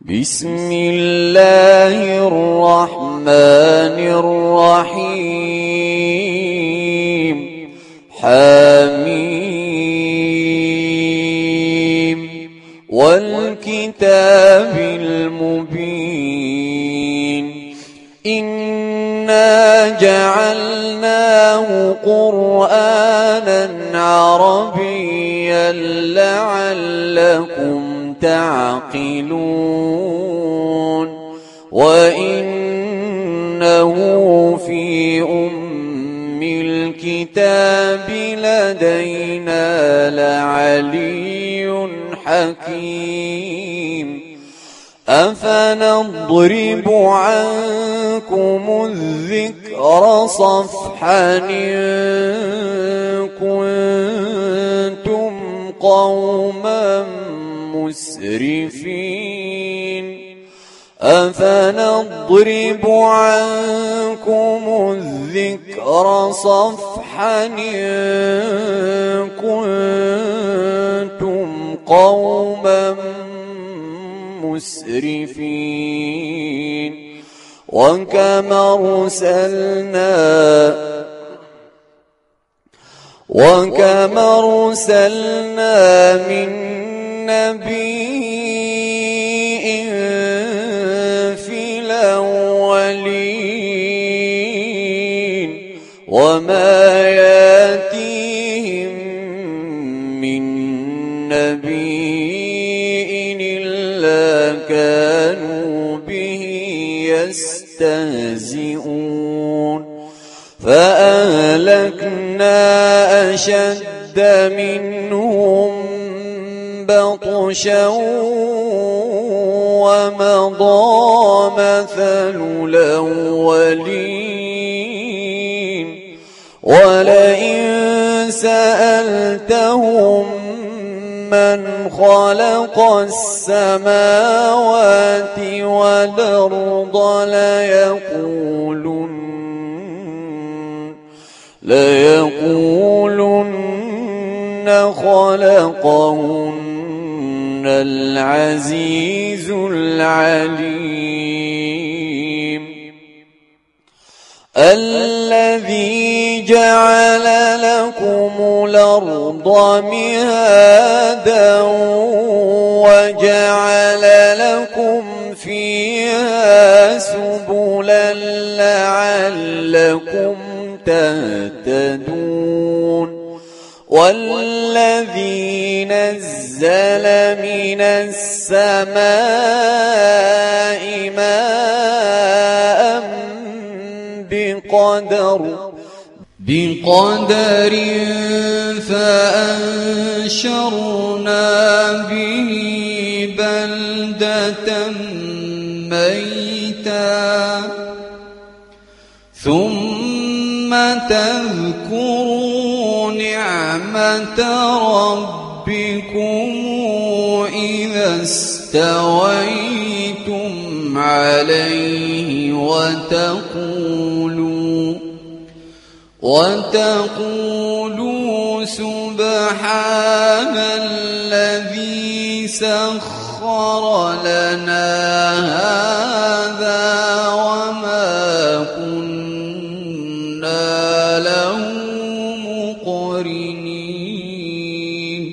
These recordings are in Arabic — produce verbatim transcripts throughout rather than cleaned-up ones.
بسم الله الرحمن الرحيم حميم والكتاب المبين إنا جعلناه قرآنا عربيا لعلكم تعقلون وإنه في أم الكتاب لدينا لعلي حكيم أفنضرب عنكم الذكر صفحا إن كنتم قوما مسرفين أفنضرب عنكم الذكر صفحا إن كنتم قوما مسرفين وكما أرسلنا وكما أرسلنا من نبي في الأولين وما ياتيهم من نبي إلا كانوا به يستهزئون فأهلكنا أشد منهم بطشا ومضى مثل الأولين ولئن سألتهم من خلق السماوات والأرض ليقولن ليقولن خلقهن العزيز العليم الذي جعل لكم الأرض مهادا وجعل لكم فيها سبلا لعلكم تهتدون والذي نزل من السماء ماء بقدر بقدر فأنشرنا به بلدة ميتا ثم تذكروا نعمة ربكم إذا استويتم عليه وتقولوا وتقولوا سبحان الذي سخر لنا هذا وما كنا له مقرنين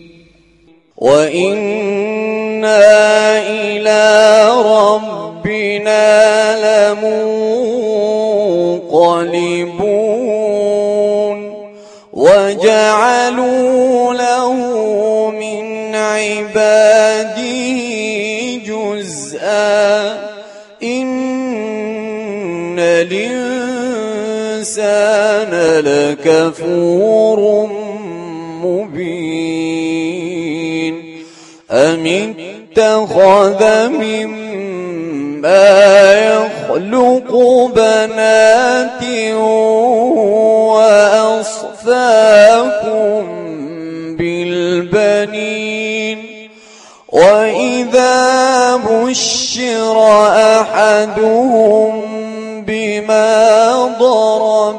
وإنا إلى ربنا لمنقلبون وجعلوا له من عباده جزءا إن الإنسان لكفور مبين أم اتخذ مما يخلق بنات وأصفاكم بالبنين وإذا بشر أحدهم بما ضرب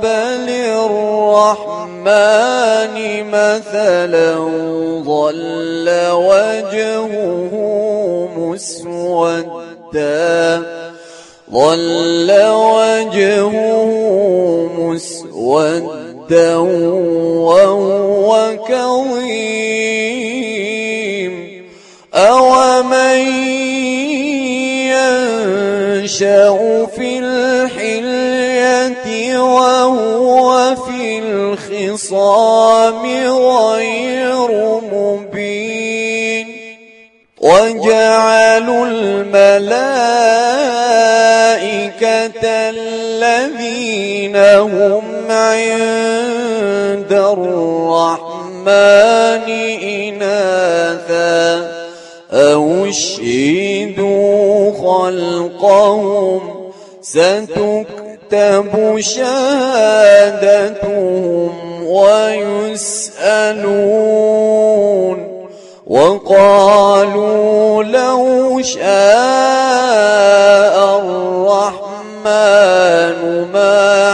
للرحمن مثلا ظل وجهه مسودا ظل وجهه مسودا وهو كظيم أومن ينشأ في الحلية وهو في الخصام غير مبين وجعلوا الملائكة الذين هم عند الرحمن إناثا أو شهدوا خلقهم ستكتب شهادتهم ويسألون وقالوا لو شاء الرحمن ما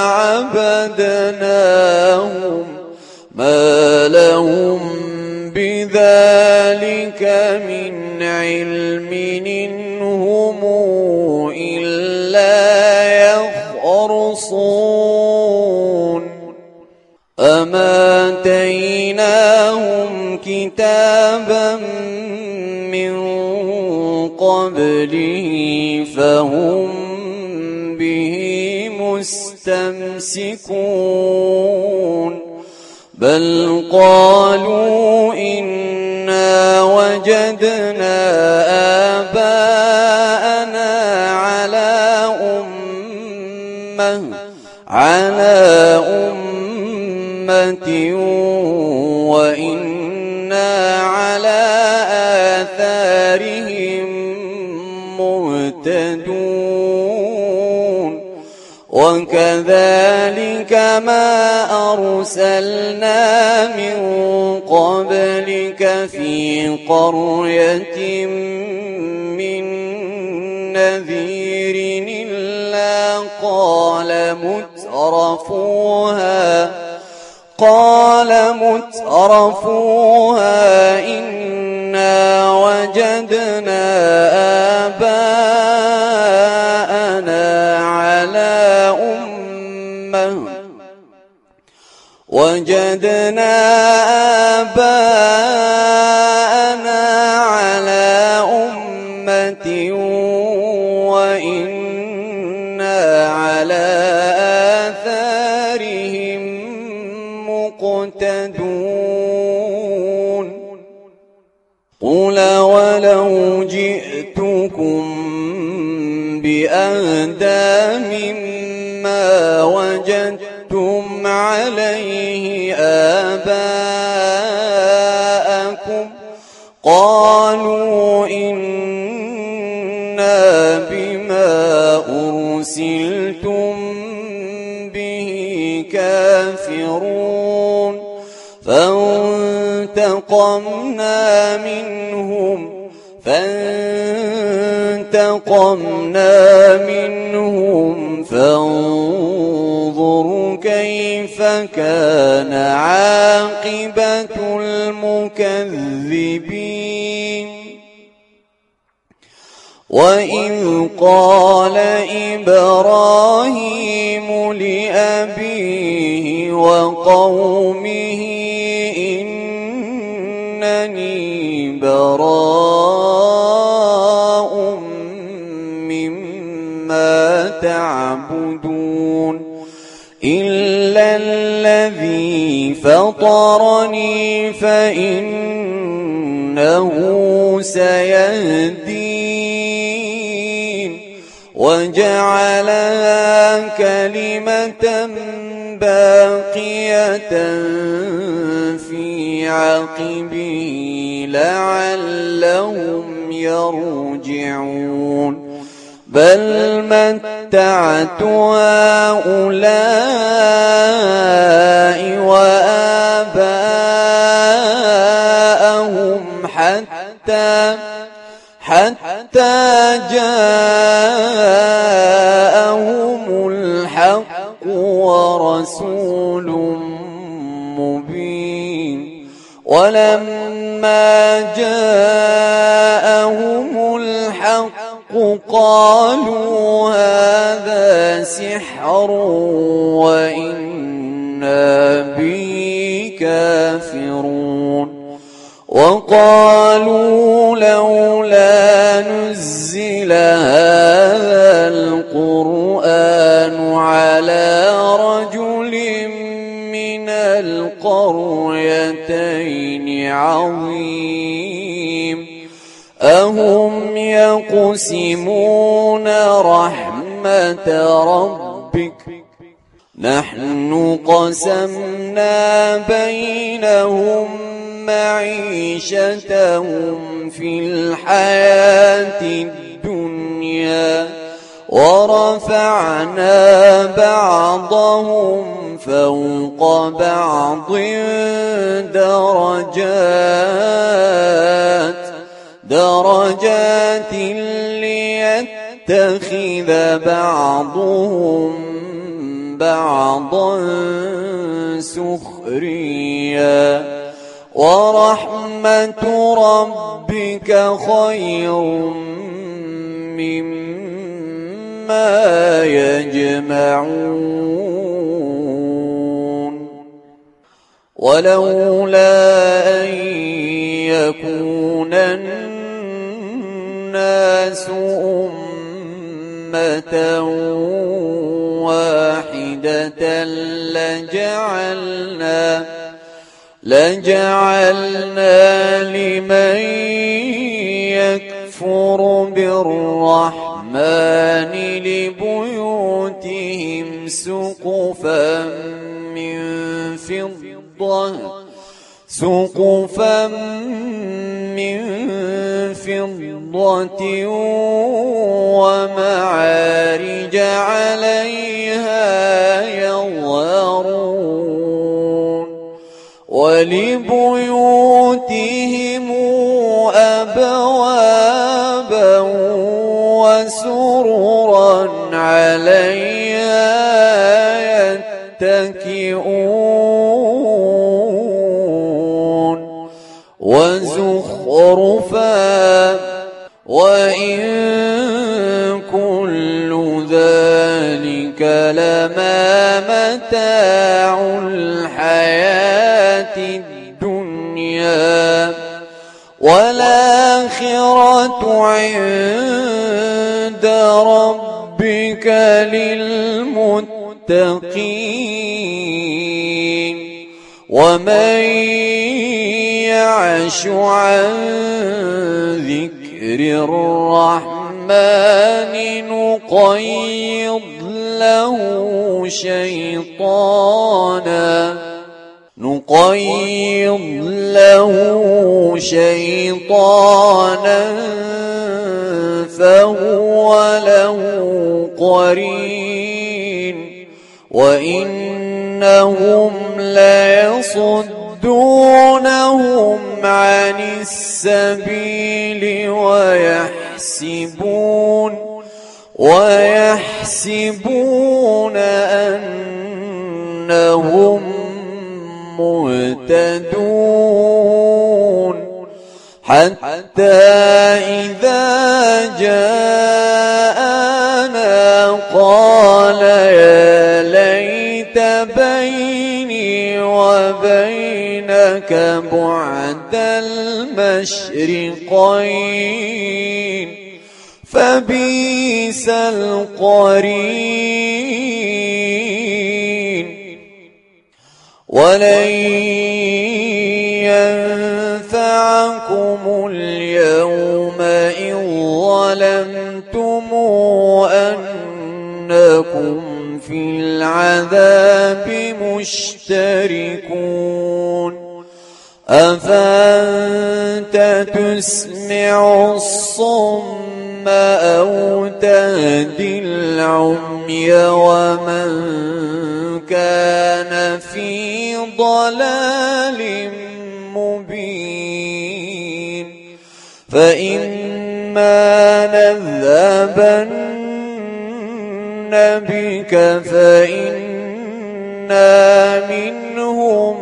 عبدناهم ما لهم بذلك من علم إن هم إلا يخرصون أما آتيناهم كتابا من قبله فهم به مستمسكون بل قالوا إنا وجدنا آباءنا على أمة على أمة وإنا على آثارهم مهتدون وكذلك ما أرسلنا من قبلك في قرية من نذير إلا قال مترفوها قال مترفوها إنا وجدنا آباءنا على أمة وجدنا آباءنا على أمة وإنا على آثارهم مقتدون قل ولو جئتكم بأهدى مما وجدتم عليه آباءكم قالوا إنا بما أرسلتم به كافرون فانتقمنا منهم فانتقمنا منهم فانظر كيف كان عاقبة المكذبين وإذ قال إبراهيم لأبيه وقومه إنني براء مما تعبدون إلا الذي فطرني فإنه سيهدين وجعلها كلمة باقية في عقبه لعلهم يرجعون بل متعت هؤلاء وآباءهم حتى حتى جاءهم الحق ورسول مبين ولما جاءهم قالوا هذا سحر وإنا به كافرون وقالوا لولا نزل هذا القرآن على رجل من القريتين عظيم أهم يقسمون رحمة ربك نحن قسمنا بينهم معيشتهم في الحياة الدنيا ورفعنا بعضهم فوق بعض درجات درجات ليتخذ بعضهم بعضا سخريا ورحمة ربك خير مما يجمعون ولولا أن يكون الناس أمة واحدة لجعلنا لجعلنا لمن يكفر بالرحمن لبيوتهم سقفا من فضة سقفا من فضة ومعارج عليها يظهرون ولبيوتهم أبوابا وسررا عليها يتكئون وزخرفا وإن كل ذلك لما متاع الحياة الدنيا والآخرة عند ربك للمتقين ومن يعش عن ذكر الرحمن نقيض له شيطانا نقيض له شيطانا فهو له قرين وإنهم ليصدونهم عن السبيل ويحسبون ويحسبون أنهم مهتدون حتى إذا جاءنا قال يا ليت بيني وبينك بعد المشرقين فبئس القرين ولن ينفعكم اليوم إذ ظلمتم أنكم في العذاب مشتركون أفأنت تسمع الصم أو تهدي العمي ومن كان في ضلال مبين فإما نذهبن بك فإنا منهم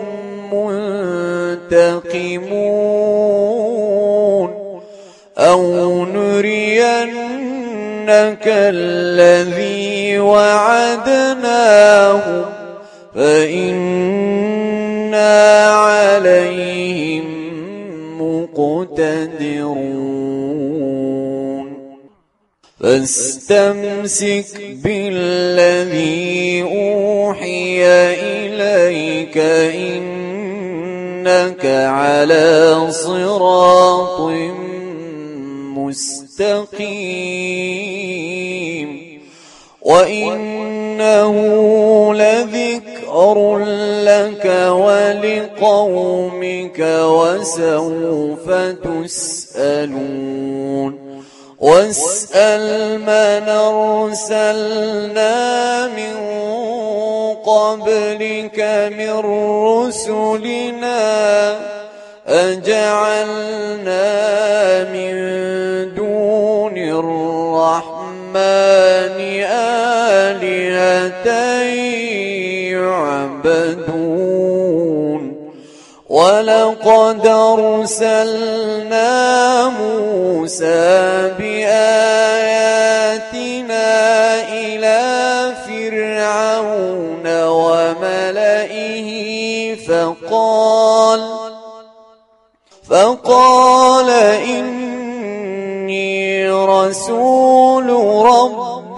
منتقمون أو نرين الذي وعدناهم فإنا عليهم مقتدرون فاستمسك بالذي أوحي إليك إنك على صراط مستقيم وإنه لذكر لك ولقومك وسوف تسألون واسأل من أرسلنا من قبلك من رسلنا أجعلنا من دون الرحمن آلهة يعبدون ولقد أرسلنا موسى بآياتنا إلى فرعون وملئه فقال فقال إني رسول رب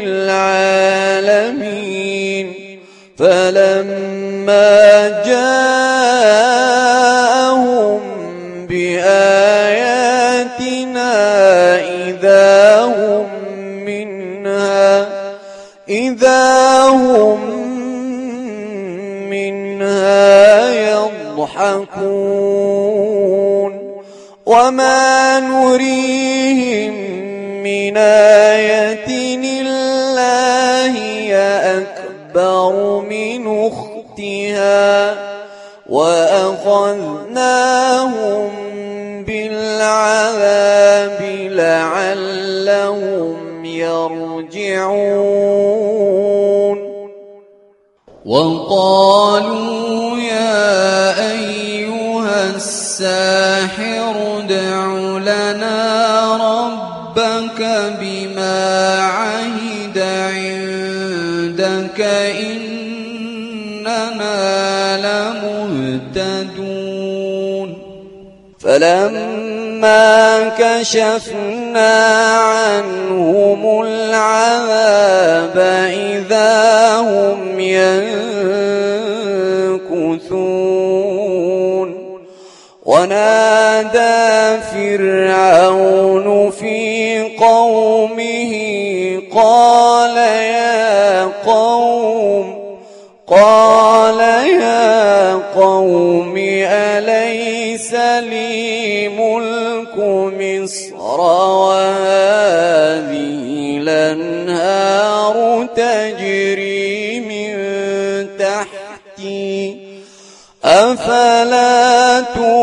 العالمين فلما جاءهم بآياتنا إذا هم منها إذا هم منها يضحكون وما نريهم من آية إلا هي أكبر من أختها وأخذناهم بالعذاب لعلهم يرجعون وقالوا يا أيها الساحر ادع لنا ربك بما عهد عندك إننا لمهتدون فلما كشفنا عنهم العذاب إذا هم ينكثون ونادى فرعون في قومه قال يا قوم قال يا قوم أليس لي ملك مصر وهذه الأنهار تجري من تحتي أفلا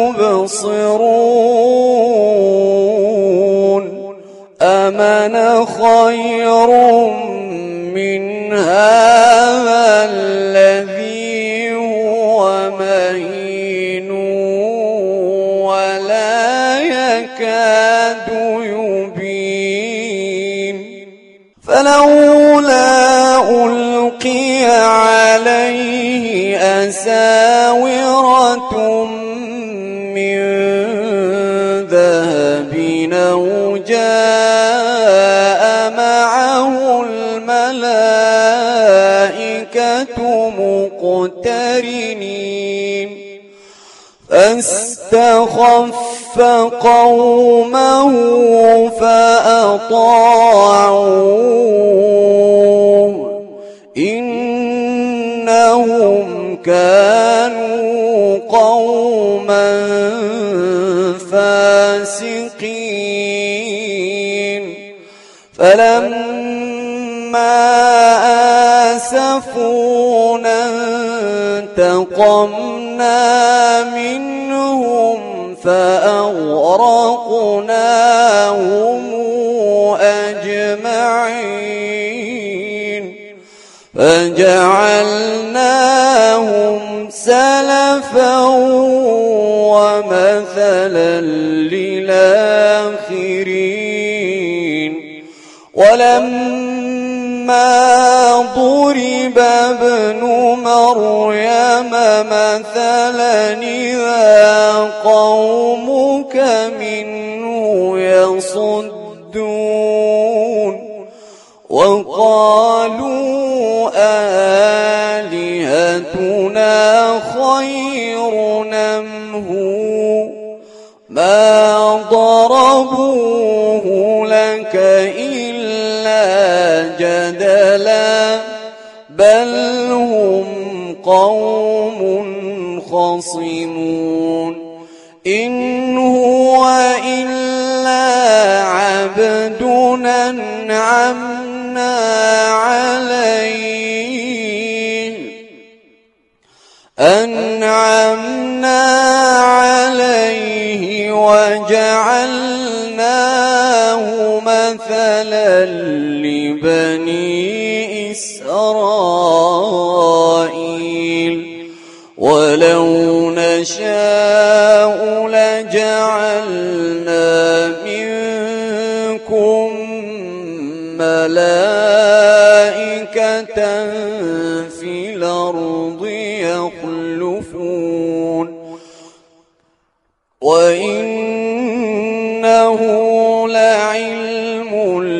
تبصرون أمن خير من هذا الذي هو مهين ولا يكاد يبين فلولا ألقي عليه أساورة من ذهب أو جاء معه الملائكة مقترنين فاستخف قومه فأطاعوه إنهم كانوا قوما فاسقين فلما آسفونا انتقمنا منهم فأغرقناهم أجمعين فجعلناهم سلفا ومثلا للآخرين ولما ضرب ابن مريم مثلا إذا قومك منه يصدون وقالوا آلهتنا خير أم هو ما ضربوه لك إلا جدلا بل هم قوم خصمون إن هو إلا عبد أنعمنا عليه أنعمنا عليه وجعلناه مثلا لبني إسرائيل ولو نشاء لجعلنا منكم ملائكة في الأرض يخلفون وإنه لعلم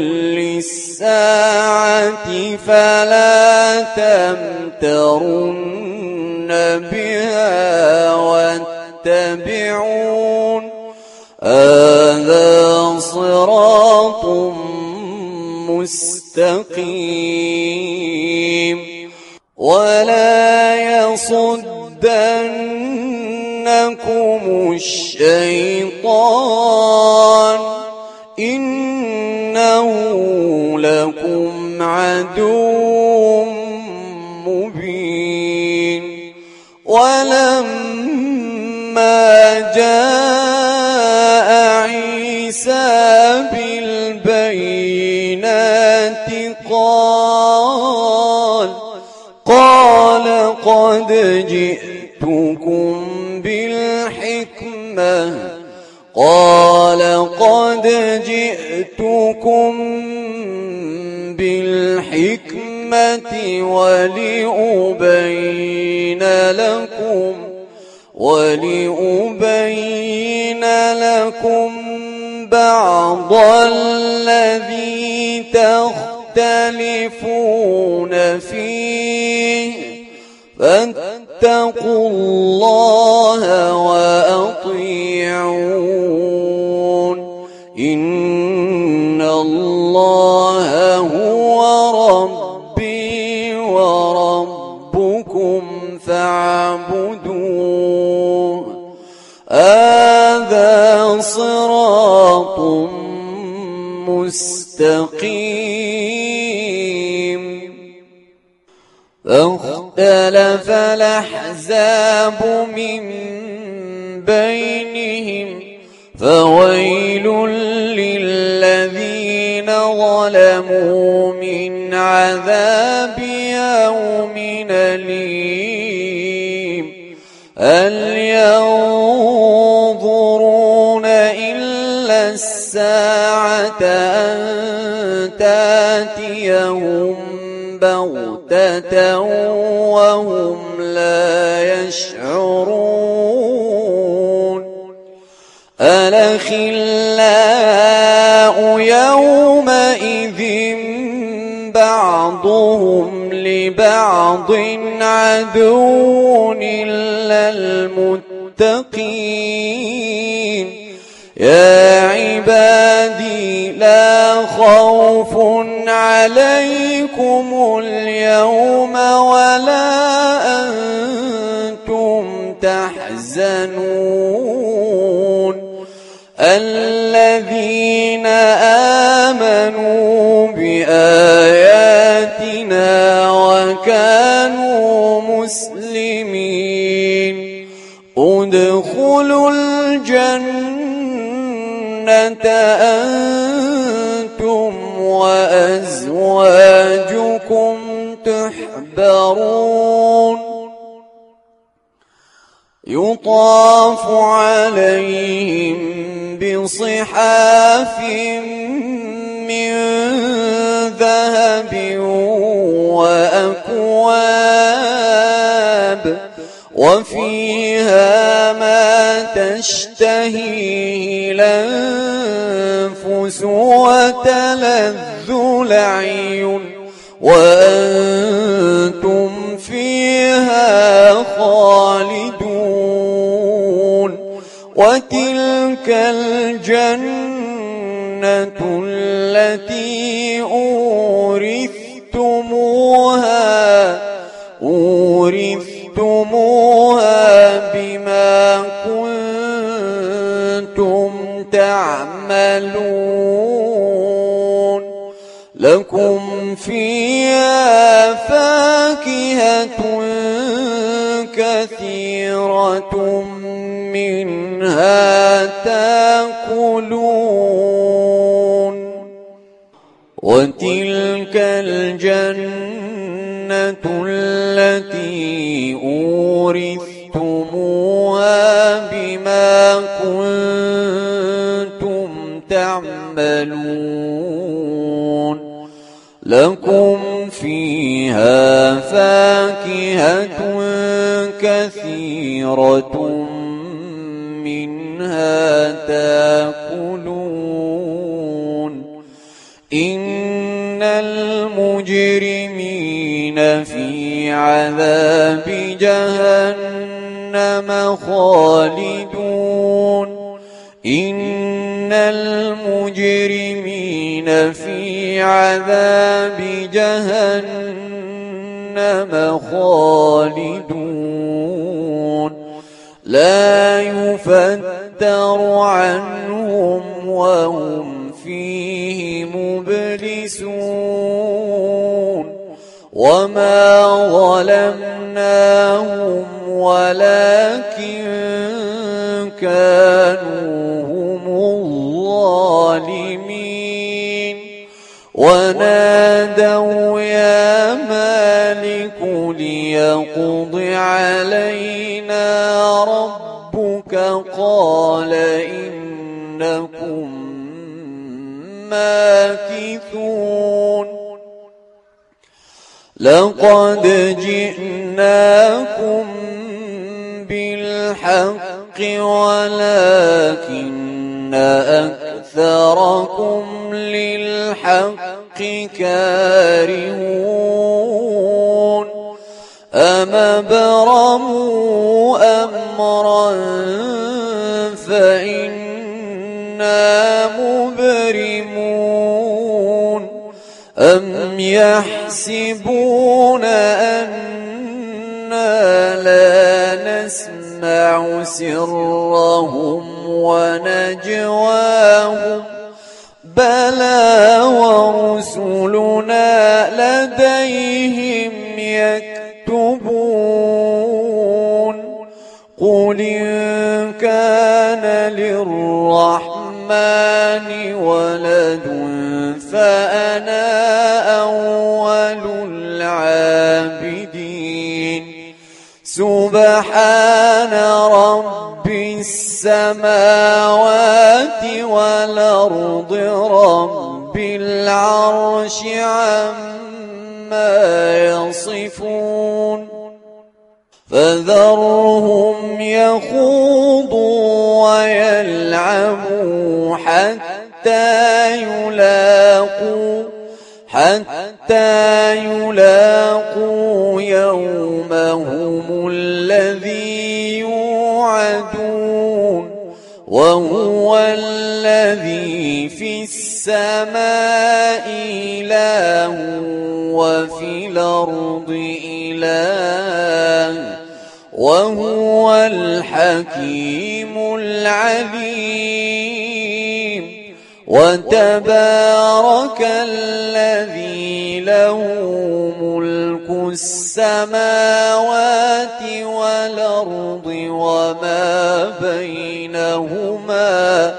للساعة فلا تمترن بها واتبعون هذا صراط مستقيم ولا يصدنكم الشيطان إنه لكم عدو مبين ولما جاء عيسى بالبينات قال قال قد جئتكم بالحكمة قال قد جئتكم بالحكمة ولأبين لكم ولأبين لكم بعض الذي تختلفون فيه فاتقوا الله وأطيعون إن الله هو ربي وربكم فاعبدوه هذا صراط مستقيم فاختلف الأحزاب من بينهم فويل للذين ظلموا من عذاب يوم أليم هل ينظرون إلا الساعة أن تأتيهم بغتة وهم لا يشعرون الأخلاء يومئذ بعضهم لبعض عدو إلا المتقين يا عبادي لا خوف عليكم اليوم ولا أنتم تحزنون الذين آمنوا بآياتنا وكانوا مسلمين ادخلوا الجنة أنتم وأزواجكم تحبرون يطاف عليهم بصحاف من ذهب وأكواب وفيها ما تشتهيه الأنفس وتلذ الأعين وأنتم فيها خالدون. وتلك الجنة التي أورثتموها أورثتموها بما كنتم تعملون. لكم فيها فاكهة كثيرة منها تأكلون. وتلك الجنة التي أورثتموها بما كنتم تعملون. لكم فيها فاكهة كثيرة منها تأكلون. إن المجرمين في عذاب جهنم خالدون. إن المجرمين في عذاب جهنم خالدون. لا يفتر عنهم وهم فيه مبلسون. وما ظلمناهم ولكن كانوا هم الظالمين. ونادوا يا مالك ليقض علينا ربك قال إنكم ماكثون. لقد جئناكم بالحق ولكن أكثركم للحق كارهون. أم أبرموا أمرا فإنا مبرمون. أم يحسبون أنا لا نسمع سرهم ونجواهم بلى ورسلنا لديهم يكتبون. قل إن كان للرحمن ولد فأنا أول العابدين. سبحان رب السماوات والأرض رب العرش عما يصفون. فذرهم يخوضوا ويلعبوا حتى يلاقوا حتى يلاقوا يومهم الذي يوعدون. وهو الذي في السماء إله وفي الأرض إله وهو الحكيم العليم. وتبارك الذي له ملك السماوات والأرض وما بينهما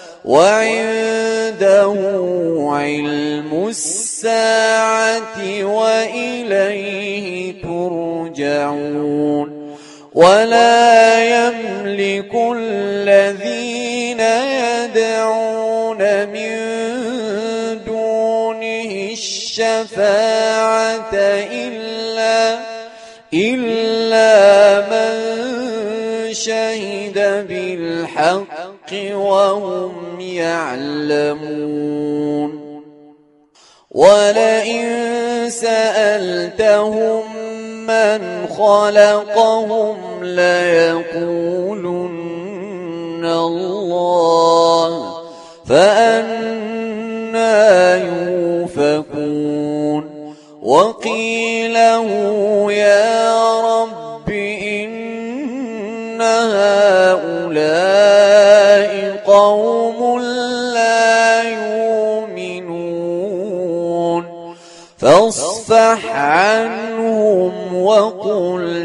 وعنده علم الساعة وإليه ترجعون. ولا يملك الذين يدعون من دون تنفعه الشفاعة إلا إلا من شهد بالحق وهم يعلمون ولئن سألتهم من خلقهم ليقولن الله فأنى يؤفكون وقيله يا رب إن هؤلاء قوم لا يؤمنون فاصفح عنهم وقل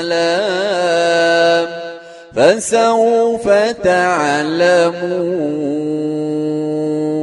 سلام فسوف تعلمون